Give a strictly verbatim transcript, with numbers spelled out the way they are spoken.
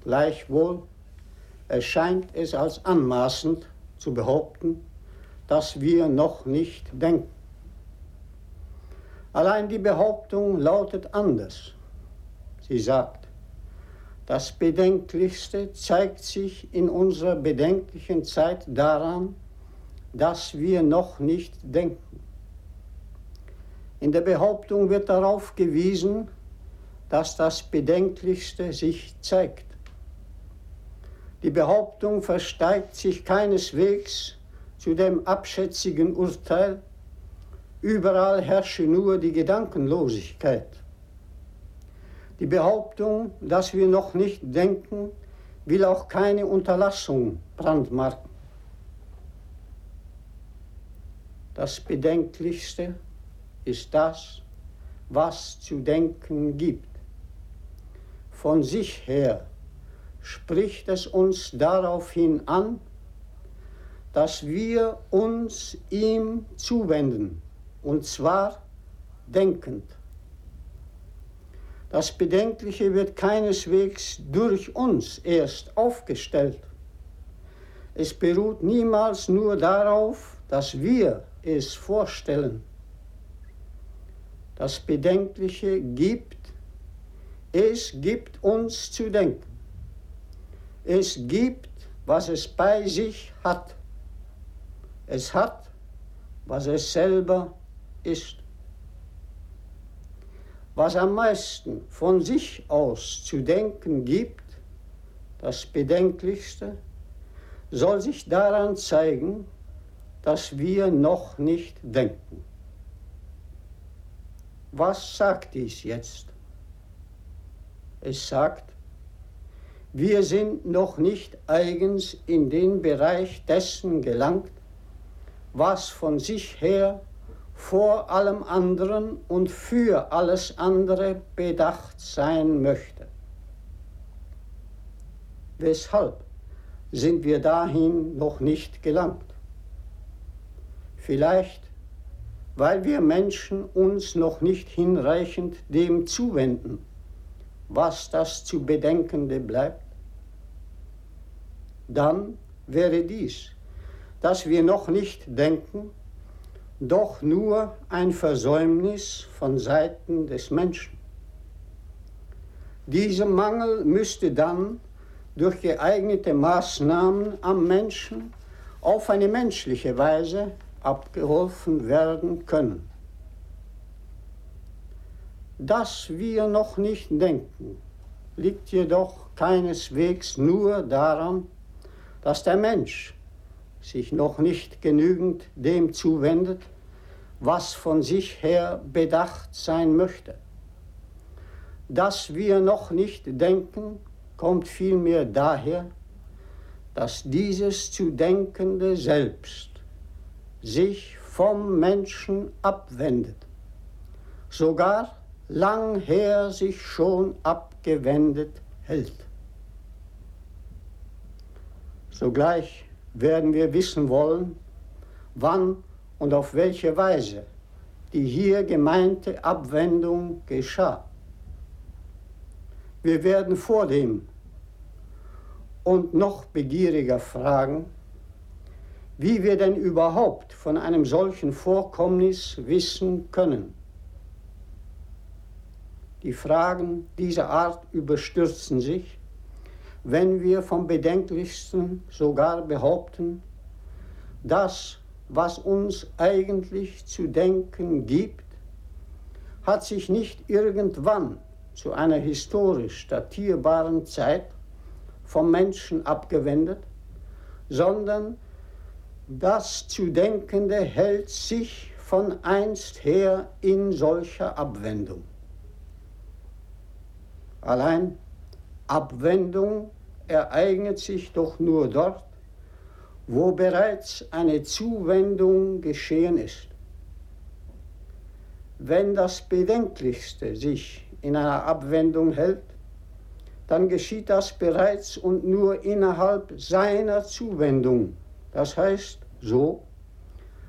Gleichwohl erscheint es als anmaßend zu behaupten, dass wir noch nicht denken. Allein die Behauptung lautet anders. Sie sagt, das Bedenklichste zeigt sich in unserer bedenklichen Zeit daran, dass wir noch nicht denken. In der Behauptung wird darauf gewiesen, dass das Bedenklichste sich zeigt. Die Behauptung versteigt sich keineswegs zu dem abschätzigen Urteil, überall herrsche nur die Gedankenlosigkeit. Die Behauptung, dass wir noch nicht denken, will auch keine Unterlassung brandmarken. Das Bedenklichste ist das, was zu denken gibt. Von sich her spricht es uns daraufhin an, dass wir uns ihm zuwenden, und zwar denkend. Das Bedenkliche wird keineswegs durch uns erst aufgestellt. Es beruht niemals nur darauf, dass wir es vorstellen. Das Bedenkliche gibt, es gibt uns zu denken. Es gibt, was es bei sich hat. Es hat, was es selber ist. Was am meisten von sich aus zu denken gibt, das Bedenklichste, soll sich daran zeigen, dass wir noch nicht denken. Was sagt dies jetzt? Es sagt, wir sind noch nicht eigens in den Bereich dessen gelangt, was von sich her vor allem anderen und für alles andere bedacht sein möchte. Weshalb sind wir dahin noch nicht gelangt? Vielleicht, weil wir Menschen uns noch nicht hinreichend dem zuwenden, was das zu Bedenkende bleibt. Dann wäre dies, dass wir noch nicht denken, doch nur ein Versäumnis von Seiten des Menschen. Dieser Mangel müsste dann durch geeignete Maßnahmen am Menschen auf eine menschliche Weise abgeholfen werden können. Dass wir noch nicht denken, liegt jedoch keineswegs nur daran, dass der Mensch sich noch nicht genügend dem zuwendet, was von sich her bedacht sein möchte. Dass wir noch nicht denken, kommt vielmehr daher, dass dieses zu Denkende selbst sich vom Menschen abwendet, sogar lang her sich schon abgewendet hält. Sogleich werden wir wissen wollen, wann und auf welche Weise die hier gemeinte Abwendung geschah. Wir werden vor dem und noch begieriger fragen, wie wir denn überhaupt von einem solchen Vorkommnis wissen können. Die Fragen dieser Art überstürzen sich, wenn wir vom Bedenklichsten sogar behaupten, das, was uns eigentlich zu denken gibt, hat sich nicht irgendwann zu einer historisch datierbaren Zeit vom Menschen abgewendet, sondern das zu Denkende hält sich von einst her in solcher Abwendung. Allein Abwendung ereignet sich doch nur dort, wo bereits eine Zuwendung geschehen ist. Wenn das Bedenklichste sich in einer Abwendung hält, dann geschieht das bereits und nur innerhalb seiner Zuwendung. Das heißt so,